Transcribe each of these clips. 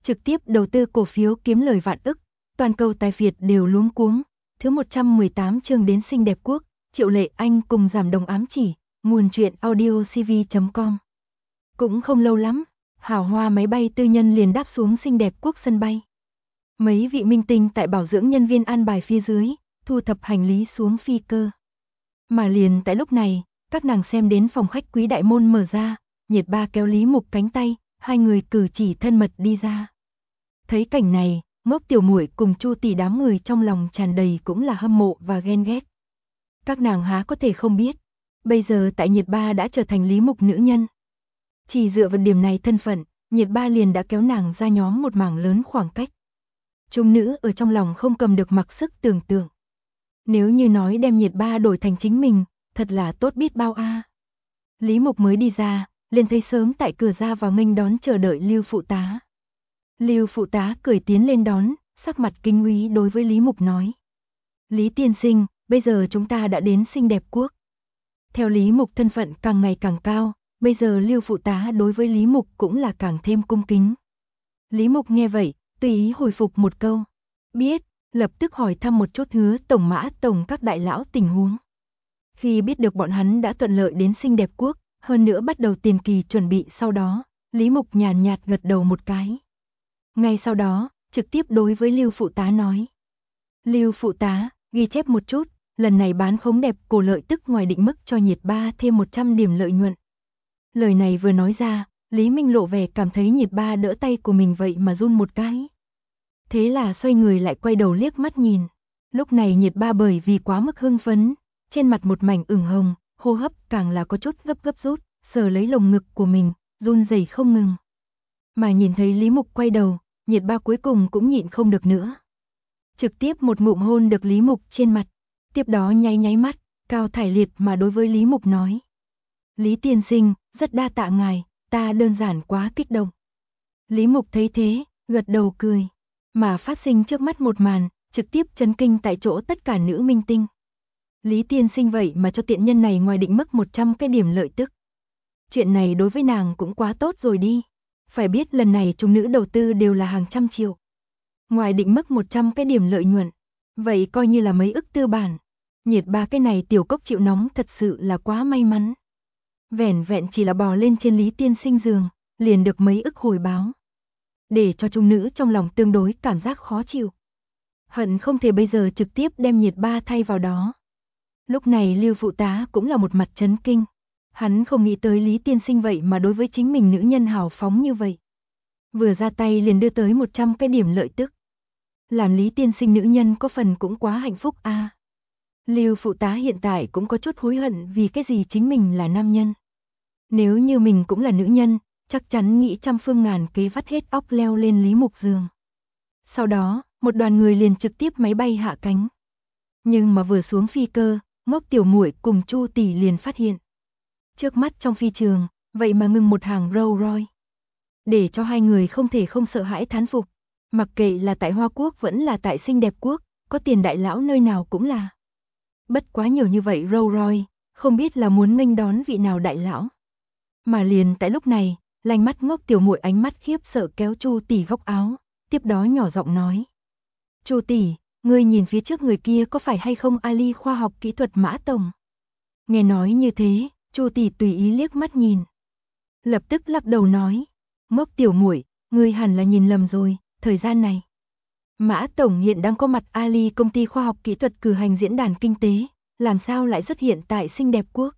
trực tiếp đầu tư cổ phiếu kiếm lời vạn ức, toàn cầu tài phiệt đều luống cuống. Thứ 118 chương đến xinh đẹp quốc, Triệu Lệ Anh cùng giảm đồng ám chỉ, nguồn truyện audiocv.com. Cũng không lâu lắm, hào hoa máy bay tư nhân liền đáp xuống xinh đẹp quốc sân bay. Mấy vị minh tinh tại bảo dưỡng nhân viên an bài phía dưới, thu thập hành lý xuống phi cơ. Mà liền tại lúc này, các nàng xem đến phòng khách quý đại môn mở ra, Nhiệt Ba kéo Lý Mục cánh tay, hai người cử chỉ thân mật đi ra. Thấy cảnh này, Ngốc Tiểu Muội cùng Chu Tỷ đám người trong lòng tràn đầy cũng là hâm mộ và ghen ghét. Các nàng há có thể không biết, bây giờ tại Nhiệt Ba đã trở thành Lý Mục nữ nhân. Chỉ dựa vào điểm này thân phận, Nhiệt Ba liền đã kéo nàng ra nhóm một mảng lớn khoảng cách. Trung nữ ở trong lòng không cầm được mặc sức tưởng tượng. Nếu như nói đem Nhiệt Ba đổi thành chính mình, thật là tốt biết bao a. Lý Mục mới đi ra, liền thấy sớm tại cửa ra vào nghênh đón chờ đợi Lưu phụ tá. Lưu phụ tá cười tiến lên đón, sắc mặt kinh úy đối với Lý Mục nói. Lý tiên sinh, bây giờ chúng ta đã đến xinh đẹp quốc. Theo Lý Mục thân phận càng ngày càng cao, bây giờ Lưu phụ tá đối với Lý Mục cũng là càng thêm cung kính. Lý Mục nghe vậy, tùy ý hồi phục một câu. Biết, lập tức hỏi thăm một chút Hứa tổng Mã tổng các đại lão tình huống. Khi biết được bọn hắn đã thuận lợi đến xinh đẹp quốc, hơn nữa bắt đầu tiền kỳ chuẩn bị sau đó, Lý Mục nhàn nhạt gật đầu một cái. Ngay sau đó, trực tiếp đối với Lưu phụ tá nói. Lưu phụ tá, ghi chép một chút, lần này bán khống đẹp cổ lợi tức ngoài định mức cho Nhiệt Ba thêm 100 điểm lợi nhuận. Lời này vừa nói ra, Lý Minh lộ vẻ cảm thấy Nhiệt Ba đỡ tay của mình vậy mà run một cái. Thế là xoay người lại quay đầu liếc mắt nhìn. Lúc này Nhiệt Ba bởi vì quá mức hưng phấn, trên mặt một mảnh ửng hồng, hô hấp càng là có chút gấp gấp rút, sờ lấy lồng ngực của mình, run rẩy không ngừng. Mà nhìn thấy Lý Mục quay đầu, Nhiệt Ba cuối cùng cũng nhịn không được nữa. Trực tiếp một ngụm hôn được Lý Mục trên mặt, tiếp đó nháy nháy mắt, cao thải liệt mà đối với Lý Mục nói. Lý tiên sinh, rất đa tạ ngài, ta đơn giản quá kích động. Lý Mục thấy thế, gật đầu cười, mà phát sinh trước mắt một màn, trực tiếp chấn kinh tại chỗ tất cả nữ minh tinh. Lý tiên sinh vậy mà cho tiện nhân này ngoài định mức 100 cái điểm lợi tức. Chuyện này đối với nàng cũng quá tốt rồi đi. Phải biết lần này chúng nữ đầu tư đều là hàng trăm triệu. Ngoài định mức 100 cái điểm lợi nhuận, vậy coi như là mấy ức tư bản. Nhiệt Ba cái này tiểu cốc chịu nóng thật sự là quá may mắn. Vẻn vẹn chỉ là bò lên trên Lý tiên sinh giường, liền được mấy ức hồi báo. Để cho chúng nữ trong lòng tương đối cảm giác khó chịu. Hận không thể bây giờ trực tiếp đem Nhiệt Ba thay vào đó. Lúc này Lưu phụ tá cũng là một mặt chấn kinh. Hắn không nghĩ tới Lý tiên sinh vậy mà đối với chính mình nữ nhân hào phóng như vậy. Vừa ra tay liền đưa tới 100 cái điểm lợi tức. Làm Lý tiên sinh nữ nhân có phần cũng quá hạnh phúc a. Lưu phụ tá hiện tại cũng có chút hối hận vì cái gì chính mình là nam nhân. Nếu như mình cũng là nữ nhân, chắc chắn nghĩ trăm phương ngàn kế vắt hết óc leo lên Lý Mục giường. Sau đó, một đoàn người liền trực tiếp máy bay hạ cánh. Nhưng mà vừa xuống phi cơ, Ngốc Tiểu Muội cùng Chu Tỷ liền phát hiện. Trước mắt trong phi trường, vậy mà ngừng một hàng Rolls Royce. Để cho hai người không thể không sợ hãi thán phục. Mặc kệ là tại Hoa Quốc vẫn là tại xinh đẹp quốc, có tiền đại lão nơi nào cũng là. Bất quá nhiều như vậy Rolls Royce, không biết là muốn nghênh đón vị nào đại lão. Mà liền tại lúc này, lanh mắt Ngốc Tiểu Muội ánh mắt khiếp sợ kéo Chu Tỷ góc áo, tiếp đó nhỏ giọng nói. Chu Tỷ, ngươi nhìn phía trước người kia có phải hay không Ali khoa học kỹ thuật Mã tổng? Nghe nói như thế, Chu Tỷ tùy ý liếc mắt nhìn. Lập tức lắc đầu nói. Ngốc Tiểu Muội, ngươi hẳn là nhìn lầm rồi, thời gian này. Mã tổng hiện đang có mặt Ali công ty khoa học kỹ thuật cử hành diễn đàn kinh tế, làm sao lại xuất hiện tại xinh đẹp quốc?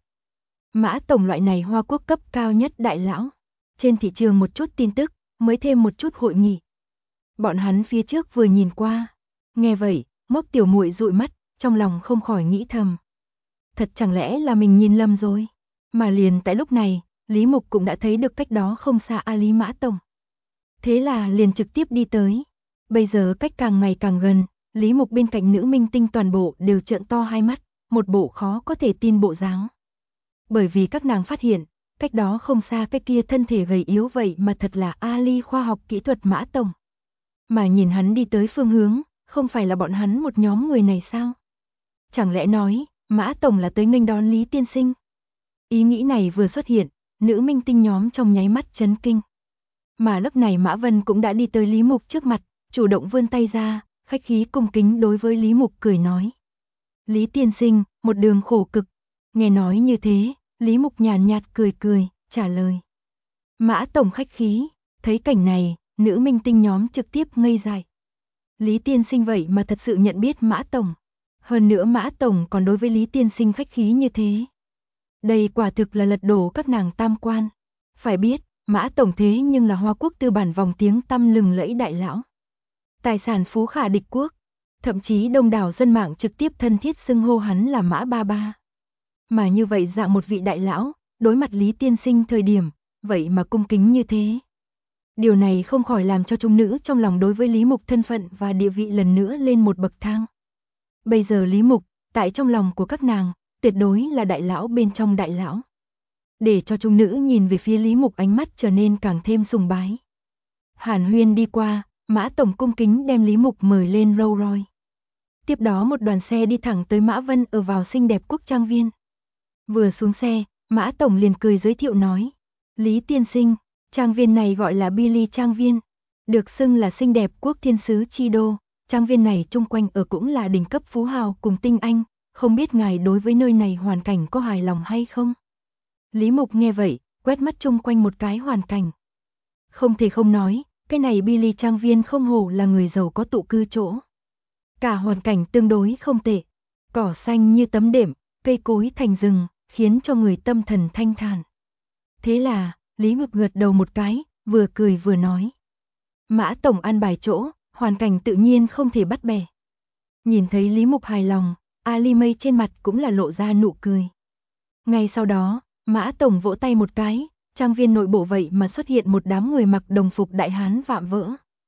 Mã tổng loại này Hoa Quốc cấp cao nhất đại lão. Trên thị trường một chút tin tức, mới thêm một chút hội nghị. Bọn hắn phía trước vừa nhìn qua. Nghe vậy, Ngốc Tiểu Muội dụi mắt, trong lòng không khỏi nghĩ thầm. Thật chẳng lẽ là mình nhìn lầm rồi? Mà liền tại lúc này, Lý Mục cũng đã thấy được cách đó không xa Ali Mã tổng. Thế là liền trực tiếp đi tới. Bây giờ cách càng ngày càng gần, Lý Mục bên cạnh nữ minh tinh toàn bộ đều trợn to hai mắt, một bộ khó có thể tin bộ dáng. Bởi vì các nàng phát hiện, cách đó không xa cái kia thân thể gầy yếu vậy mà thật là Ali khoa học kỹ thuật Mã tổng. Mà nhìn hắn đi tới phương hướng, không phải là bọn hắn một nhóm người này sao? Chẳng lẽ nói, Mã tổng là tới nghênh đón Lý tiên sinh? Ý nghĩ này vừa xuất hiện, nữ minh tinh nhóm trong nháy mắt chấn kinh. Mà lúc này Mã Vân cũng đã đi tới Lý Mục trước mặt, chủ động vươn tay ra, khách khí cung kính đối với Lý Mục cười nói. Lý tiên sinh, một đường khổ cực. Nghe nói như thế, Lý Mục nhàn nhạt cười cười, trả lời. Mã tổng khách khí, thấy cảnh này, nữ minh tinh nhóm trực tiếp ngây dại. Lý tiên sinh vậy mà thật sự nhận biết Mã tổng. Hơn nữa Mã tổng còn đối với Lý tiên sinh khách khí như thế. Đây quả thực là lật đổ các nàng tam quan. Phải biết, Mã tổng thế nhưng là Hoa Quốc tư bản vòng tiếng tăm lừng lẫy đại lão. Tài sản phú khả địch quốc, thậm chí đông đảo dân mạng trực tiếp thân thiết xưng hô hắn là Mã ba ba. Mà như vậy dạng một vị đại lão, đối mặt Lý tiên sinh thời điểm, vậy mà cung kính như thế. Điều này không khỏi làm cho chúng nữ trong lòng đối với Lý Mục thân phận và địa vị lần nữa lên một bậc thang. Bây giờ Lý Mục, tại trong lòng của các nàng, tuyệt đối là đại lão bên trong đại lão. Để cho chúng nữ nhìn về phía Lý Mục ánh mắt trở nên càng thêm sùng bái. Hàn huyên đi qua, Mã tổng cung kính đem Lý Mục mời lên Rolls Royce. Tiếp đó một đoàn xe đi thẳng tới Mã Vân ở vào xinh đẹp quốc trang viên. Vừa xuống xe, Mã tổng liền cười giới thiệu nói. Lý tiên sinh, trang viên này gọi là Billy trang viên, được xưng là xinh đẹp quốc thiên sứ chi đô. Trang viên này chung quanh ở cũng là đỉnh cấp phú hào cùng tinh anh, không biết ngài đối với nơi này hoàn cảnh có hài lòng hay không? Lý Mục nghe vậy, quét mắt chung quanh một cái hoàn cảnh. Không thể không nói, cái này Billy trang viên không hổ là người giàu có tụ cư chỗ. Cả hoàn cảnh tương đối không tệ, cỏ xanh như tấm đệm, cây cối thành rừng, khiến cho người tâm thần thanh thản. Thế là, Lý Mục gật đầu một cái, vừa cười vừa nói. Mã tổng an bài chỗ, hoàn cảnh tự nhiên không thể bắt bẻ. Nhìn thấy Lý Mục hài lòng, Ali Mây trên mặt cũng là lộ ra nụ cười. Ngay sau đó, Mã tổng vỗ tay một cái, trang viên nội bộ vậy mà xuất hiện một đám người mặc đồng phục đại hán vạm vỡ.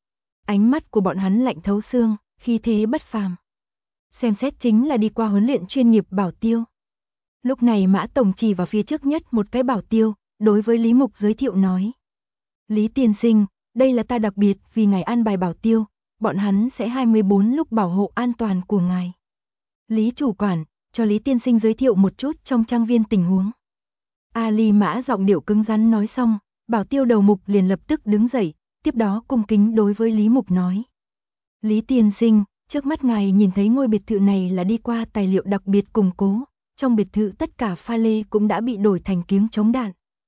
Ánh mắt của bọn hắn lạnh thấu xương, khí thế bất phàm. Xem xét chính là đi qua huấn luyện chuyên nghiệp bảo tiêu. Lúc này Mã tổng chỉ vào phía trước nhất một cái bảo tiêu, đối với Lý Mục giới thiệu nói. Lý tiên sinh, đây là ta đặc biệt vì ngài an bài bảo tiêu, bọn hắn sẽ 24 lúc bảo hộ an toàn của ngài. Lý chủ quản, cho Lý tiên sinh giới thiệu một chút trong trang viên tình huống. Ali Mã giọng điệu cứng rắn nói xong, bảo tiêu đầu mục liền lập tức đứng dậy, tiếp đó cung kính đối với Lý Mục nói. Lý tiên sinh, trước mắt ngài nhìn thấy ngôi biệt thự này là đi qua tài liệu đặc biệt củng cố, trong biệt thự tất cả pha lê cũng đã bị đổi thành kiếng chống đạn.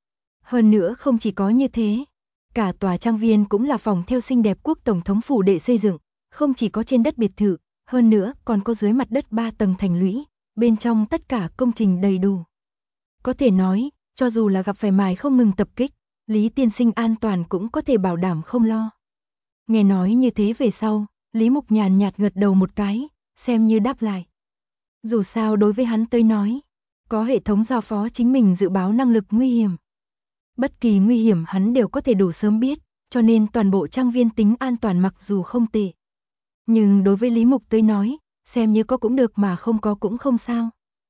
Hơn nữa không chỉ có như thế, cả tòa trang viên cũng là phòng theo xinh đẹp quốc tổng thống phủ đệ xây dựng, không chỉ có trên đất biệt thự, hơn nữa còn có dưới mặt đất 3 tầng thành lũy, bên trong tất cả công trình đầy đủ. Có thể nói, cho dù là gặp phải mài không ngừng tập kích, Lý tiên sinh an toàn cũng có thể bảo đảm không lo. Nghe nói như thế về sau, Lý Mục nhàn nhạt gật đầu một cái, xem như đáp lại. Dù sao đối với hắn tới nói, có hệ thống giao phó chính mình dự báo năng lực nguy hiểm. Bất kỳ nguy hiểm hắn đều có thể đủ sớm biết, cho nên toàn bộ trang viên tính an toàn mặc dù không tệ. Nhưng đối với Lý Mục tới nói, xem như có cũng được mà không có cũng không sao.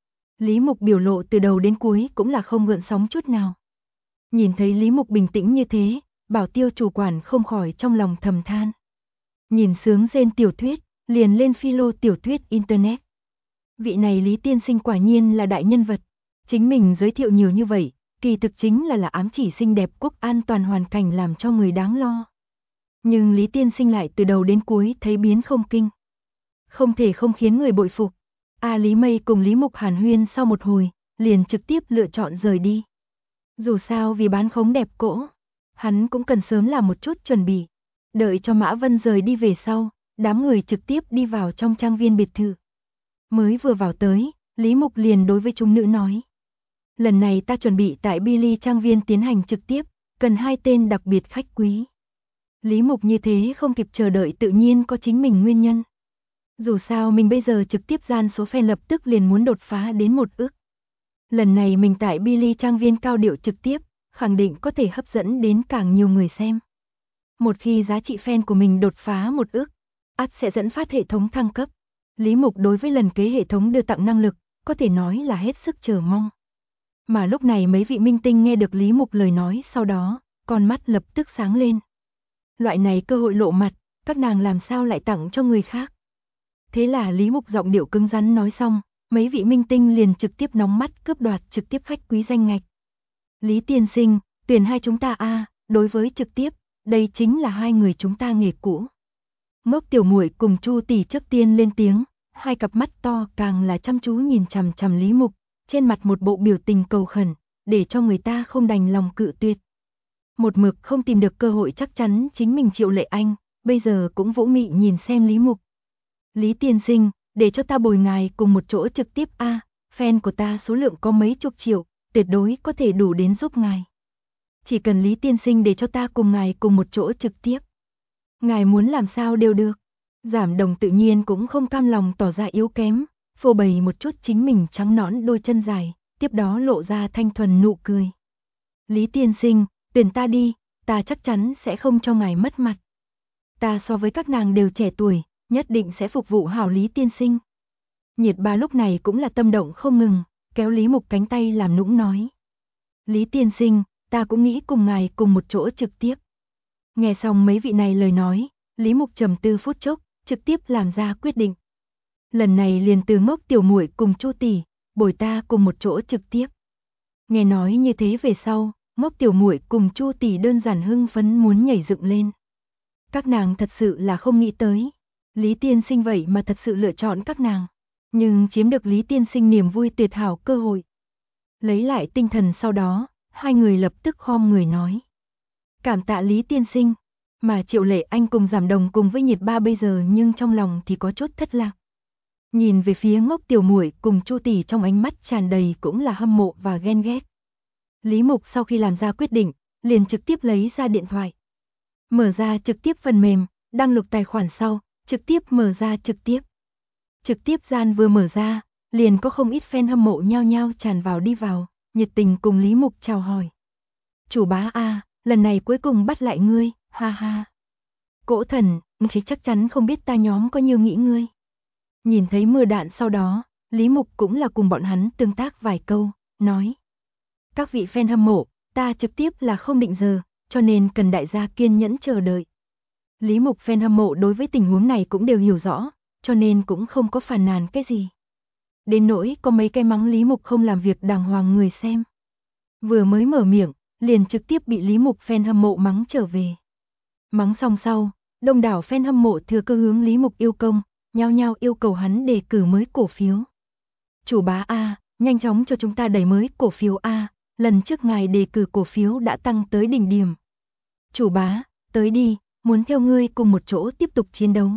Lý Mục biểu lộ từ đầu đến cuối cũng là không gợn sóng chút nào. Nhìn thấy Lý Mục bình tĩnh như thế, bảo tiêu chủ quản không khỏi trong lòng thầm than. Nhìn sướng rên tiểu thuyết, liền lên philo tiểu thuyết internet. Vị này Lý tiên sinh quả nhiên là đại nhân vật. Chính mình giới thiệu nhiều như vậy, kỳ thực chính là ám chỉ xinh đẹp quốc an toàn hoàn cảnh làm cho người đáng lo. Nhưng Lý tiên sinh lại từ đầu đến cuối thấy biến không kinh. Không thể không khiến người bội phục. Lý Mây cùng Lý Mục hàn huyên sau một hồi, liền trực tiếp lựa chọn rời đi. Dù sao vì bán khống đẹp cỗ, hắn cũng cần sớm làm một chút chuẩn bị. Đợi cho Mã Vân rời đi về sau, đám người trực tiếp đi vào trong trang viên biệt thự. Mới vừa vào tới, Lý Mục liền đối với chúng nữ nói. Lần này ta chuẩn bị tại Billy trang viên tiến hành trực tiếp, cần 2 tên đặc biệt khách quý. Lý Mục như thế không kịp chờ đợi tự nhiên có chính mình nguyên nhân. Dù sao mình bây giờ trực tiếp gian số fan lập tức liền muốn đột phá đến 1 ức. Lần này mình tại Billy trang viên cao điệu trực tiếp, khẳng định có thể hấp dẫn đến càng nhiều người xem. Một khi giá trị fan của mình đột phá 1 ức, ắt sẽ dẫn phát hệ thống thăng cấp. Lý Mục đối với lần kế hệ thống đưa tặng năng lực, có thể nói là hết sức chờ mong. Mà lúc này mấy vị minh tinh nghe được Lý Mục lời nói sau đó, con mắt lập tức sáng lên. Loại này cơ hội lộ mặt, các nàng làm sao lại tặng cho người khác. Thế là Lý Mục giọng điệu cứng rắn nói xong, mấy vị minh tinh liền trực tiếp nóng mắt cướp đoạt trực tiếp khách quý danh ngạch. Lý tiên sinh, tuyển hai chúng ta đối với trực tiếp, đây chính là hai người chúng ta nghề cũ. Ngốc tiểu muội cùng Chu tỷ trước tiên lên tiếng, hai cặp mắt to càng là chăm chú nhìn chằm chằm Lý Mục, trên mặt một bộ biểu tình cầu khẩn, để cho người ta không đành lòng cự tuyệt. Một mực không tìm được cơ hội chắc chắn chính mình Triệu Lệ Anh, bây giờ cũng vũ mị nhìn xem Lý Mục. Lý tiên sinh, để cho ta bồi ngài cùng một chỗ trực tiếp a, fan của ta số lượng có mấy chục triệu, tuyệt đối có thể đủ đến giúp ngài. Chỉ cần Lý tiên sinh để cho ta cùng ngài cùng một chỗ trực tiếp. Ngài muốn làm sao đều được. Giảm Đồng tự nhiên cũng không cam lòng tỏ ra yếu kém, phô bày một chút chính mình trắng nõn đôi chân dài, tiếp đó lộ ra thanh thuần nụ cười. Lý tiên sinh, tuyển ta đi, ta chắc chắn sẽ không cho ngài mất mặt. Ta so với các nàng đều trẻ tuổi, nhất định sẽ phục vụ hảo Lý tiên sinh. Nhiệt Ba lúc này cũng là tâm động không ngừng, kéo Lý Mục cánh tay làm nũng nói. Lý tiên sinh, ta cũng nghĩ cùng ngài cùng một chỗ trực tiếp. Nghe xong mấy vị này lời nói, Lý Mục trầm tư phút chốc, trực tiếp làm ra quyết định. Lần này liền từ Ngốc tiểu muội cùng Chu tỷ, bồi ta cùng một chỗ trực tiếp. Nghe nói như thế về sau, Ngốc tiểu muội cùng Chu tỷ đơn giản hưng phấn muốn nhảy dựng lên. Các nàng thật sự là không nghĩ tới, Lý tiên sinh vậy mà thật sự lựa chọn các nàng, nhưng chiếm được Lý tiên sinh niềm vui tuyệt hảo cơ hội. Lấy lại tinh thần sau đó, hai người lập tức khom người nói. Cảm tạ Lý tiên sinh, mà Triệu Lệ Anh cùng Giảm Đồng cùng với Nhiệt Ba bây giờ nhưng trong lòng thì có chút thất lạc. Nhìn về phía Ngốc tiểu muội cùng Chu tỷ trong ánh mắt tràn đầy cũng là hâm mộ và ghen ghét. Lý Mục sau khi làm ra quyết định, liền trực tiếp lấy ra điện thoại. Mở ra trực tiếp phần mềm, đăng lục tài khoản sau, trực tiếp mở ra trực tiếp. Trực tiếp gian vừa mở ra, liền có không ít fan hâm mộ nhao nhao tràn vào đi vào, nhiệt tình cùng Lý Mục chào hỏi. Chủ bá a, lần này cuối cùng bắt lại ngươi, ha ha. Cỗ thần, chị chắc chắn không biết ta nhóm có nhiều nghĩ ngươi. Nhìn thấy mưa đạn sau đó, Lý Mục cũng là cùng bọn hắn tương tác vài câu, nói. Các vị fan hâm mộ, ta trực tiếp là không định giờ, cho nên cần đại gia kiên nhẫn chờ đợi. Lý Mục fan hâm mộ đối với tình huống này cũng đều hiểu rõ, cho nên cũng không có phàn nàn cái gì. Đến nỗi có mấy cái mắng Lý Mục không làm việc đàng hoàng người xem. Vừa mới mở miệng, liền trực tiếp bị Lý Mục fan hâm mộ mắng trở về. Mắng xong sau, đông đảo fan hâm mộ thừa cơ hướng Lý Mục yêu công, nhao nhao yêu cầu hắn đề cử mới cổ phiếu. Chủ bá a, nhanh chóng cho chúng ta đẩy mới cổ phiếu a, lần trước ngài đề cử cổ phiếu đã tăng tới đỉnh điểm. Chủ bá, tới đi, muốn theo ngươi cùng một chỗ tiếp tục chiến đấu.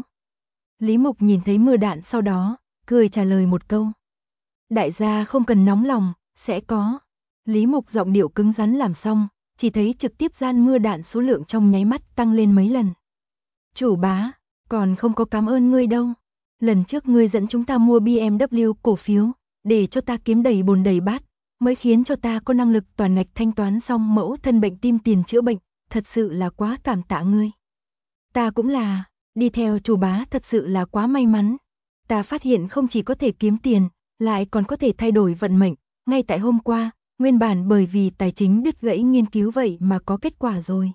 Lý Mục nhìn thấy mưa đạn sau đó, cười trả lời một câu. Đại gia không cần nóng lòng, sẽ có. Lý Mục giọng điệu cứng rắn làm xong, chỉ thấy trực tiếp gian mưa đạn số lượng trong nháy mắt tăng lên mấy lần. Chủ bá, còn không có cảm ơn ngươi đâu. Lần trước ngươi dẫn chúng ta mua BMW cổ phiếu, để cho ta kiếm đầy bồn đầy bát, mới khiến cho ta có năng lực toàn ngạch thanh toán xong mẫu thân bệnh tim tiền chữa bệnh, thật sự là quá cảm tạ ngươi. Ta cũng là, đi theo chủ bá thật sự là quá may mắn. Ta phát hiện không chỉ có thể kiếm tiền, lại còn có thể thay đổi vận mệnh, ngay tại hôm qua, nguyên bản bởi vì tài chính đứt gãy nghiên cứu vậy mà có kết quả rồi.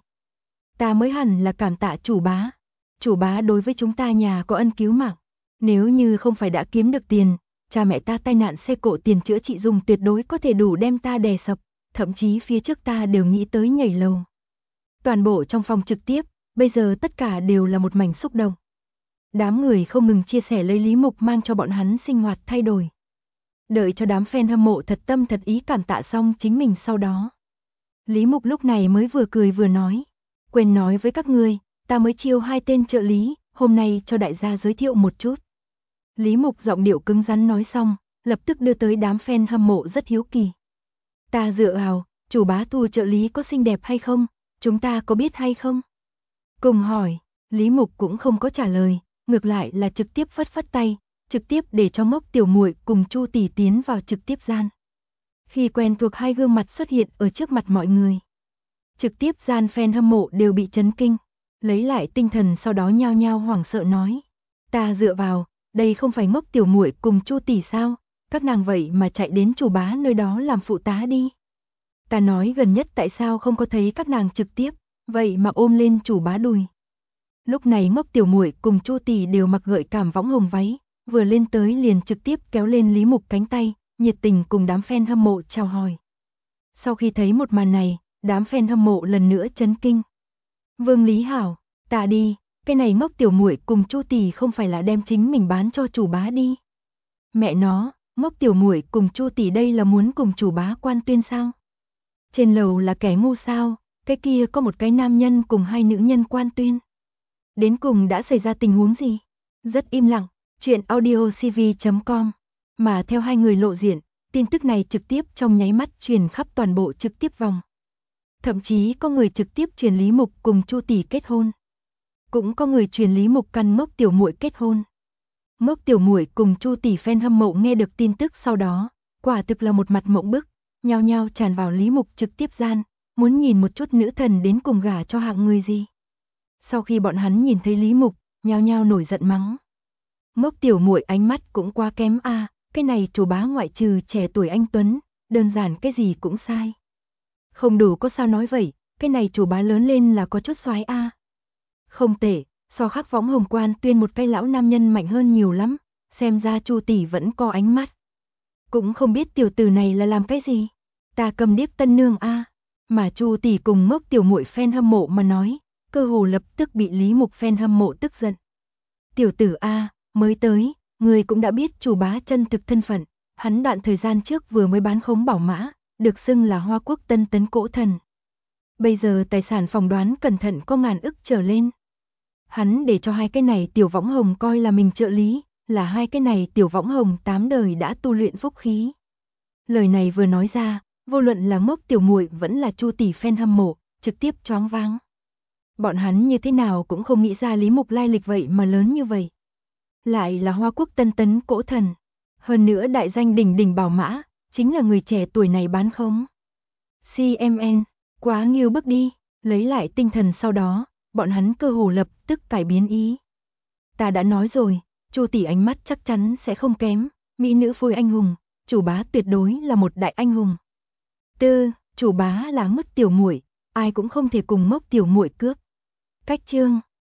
Ta mới hẳn là cảm tạ chủ bá. Chủ bá đối với chúng ta nhà có ân cứu mạng. Nếu như không phải đã kiếm được tiền, cha mẹ ta tai nạn xe cộ tiền chữa trị dùng tuyệt đối có thể đủ đem ta đè sập, thậm chí phía trước ta đều nghĩ tới nhảy lầu. Toàn bộ trong phòng trực tiếp, bây giờ tất cả đều là một mảnh xúc động. Đám người không ngừng chia sẻ lấy Lý Mục mang cho bọn hắn sinh hoạt thay đổi. Đợi cho đám fan hâm mộ thật tâm thật ý cảm tạ xong chính mình sau đó. Lý Mục lúc này mới vừa cười vừa nói. Quên nói với các ngươi, ta mới chiêu 2 tên trợ lý, hôm nay cho đại gia giới thiệu một chút. Lý Mục giọng điệu cứng rắn nói xong, lập tức đưa tới đám fan hâm mộ rất hiếu kỳ. Ta dựa vào, chủ bá tu trợ lý có xinh đẹp hay không, chúng ta có biết hay không? Cùng hỏi, Lý Mục cũng không có trả lời, ngược lại là trực tiếp phất phất tay, trực tiếp để cho Ngốc tiểu muội cùng Chu tỷ tiến vào trực tiếp gian. Khi quen thuộc hai gương mặt xuất hiện ở trước mặt mọi người, trực tiếp gian fan hâm mộ đều bị chấn kinh, lấy lại tinh thần sau đó nhao nhao hoảng sợ nói. Ta dựa vào, đây không phải Ngốc tiểu muội cùng Chu tỷ sao, các nàng vậy mà chạy đến chủ bá nơi đó làm phụ tá đi. Ta nói gần nhất tại sao không có thấy các nàng trực tiếp, vậy mà ôm lên chủ bá đùi. Lúc này Ngốc tiểu muội cùng Chu tỷ đều mặc gợi cảm võng hồng váy, vừa lên tới liền trực tiếp kéo lên Lý Mục cánh tay, nhiệt tình cùng đám fan hâm mộ chào hỏi. Sau khi thấy một màn này, đám fan hâm mộ lần nữa chấn kinh. Vương Lý Hảo, ta đi, cái này ngốc tiểu muội cùng Chu tỷ không phải là đem chính mình bán cho chủ bá đi. Mẹ nó, ngốc tiểu muội cùng Chu tỷ đây là muốn cùng chủ bá quan tuyên sao? Trên lầu là kẻ ngu sao, cái kia có một cái nam nhân cùng hai nữ nhân quan tuyên. Đến cùng đã xảy ra tình huống gì? Rất im lặng, chuyện audiocv.com. Mà theo hai người lộ diện, tin tức này trực tiếp trong nháy mắt truyền khắp toàn bộ trực tiếp vòng. Thậm chí có người trực tiếp truyền Lý Mục cùng Chu tỷ kết hôn. Cũng có người truyền Lý Mục căn Mốc tiểu muội kết hôn. Mốc tiểu muội cùng Chu tỷ fan hâm mộ nghe được tin tức sau đó, quả thực là một mặt mộng bức, nhao nhao tràn vào Lý Mục trực tiếp gian, muốn nhìn một chút nữ thần đến cùng gả cho hạng người gì. Sau khi bọn hắn nhìn thấy Lý Mục, nhao nhao nổi giận mắng. Mốc tiểu muội ánh mắt cũng quá kém a, cái này chủ bá ngoại trừ trẻ tuổi anh tuấn, đơn giản cái gì cũng sai. Không đủ có sao nói vậy, cái này chủ bá lớn lên là có chút soái a. Không tệ, so Khắc Võng Hồng Quan tuyên một cái lão nam nhân mạnh hơn nhiều lắm, xem ra Chu tỷ vẫn có ánh mắt. Cũng không biết tiểu tử này là làm cái gì, ta cầm điếc tân nương a. Mà Chu tỷ cùng Mốc tiểu muội fan hâm mộ mà nói, cơ hồ lập tức bị Lý Mục fan hâm mộ tức giận. Tiểu tử a, mới tới, người cũng đã biết chủ bá chân thực thân phận, hắn đoạn thời gian trước vừa mới bán khống bảo mã, được xưng là Hoa Quốc tân tấn cỗ thần. Bây giờ tài sản phỏng đoán cẩn thận có ngàn ức trở lên. Hắn để cho hai cái này tiểu võng hồng coi là mình trợ lý, là hai cái này tiểu võng hồng 8 đời đã tu luyện phúc khí. Lời này vừa nói ra, vô luận là Mốc tiểu muội vẫn là Chu tỷ fan hâm mộ, trực tiếp choáng váng. Bọn hắn như thế nào cũng không nghĩ ra Lý Mục lai lịch vậy mà lớn như vậy. Lại là Hoa Quốc tân tấn cỗ thần. Hơn nữa đại danh đỉnh đỉnh bảo mã, chính là người trẻ tuổi này bán khống. CMN, quá nghiêu bức đi, lấy lại tinh thần sau đó, bọn hắn cơ hồ lập tức cải biến ý. Ta đã nói rồi, Chu tỷ ánh mắt chắc chắn sẽ không kém, mỹ nữ phôi anh hùng, chủ bá tuyệt đối là một đại anh hùng. Tư, chủ bá là Mất tiểu muội, ai cũng không thể cùng Mốc tiểu muội cướp. Cách chương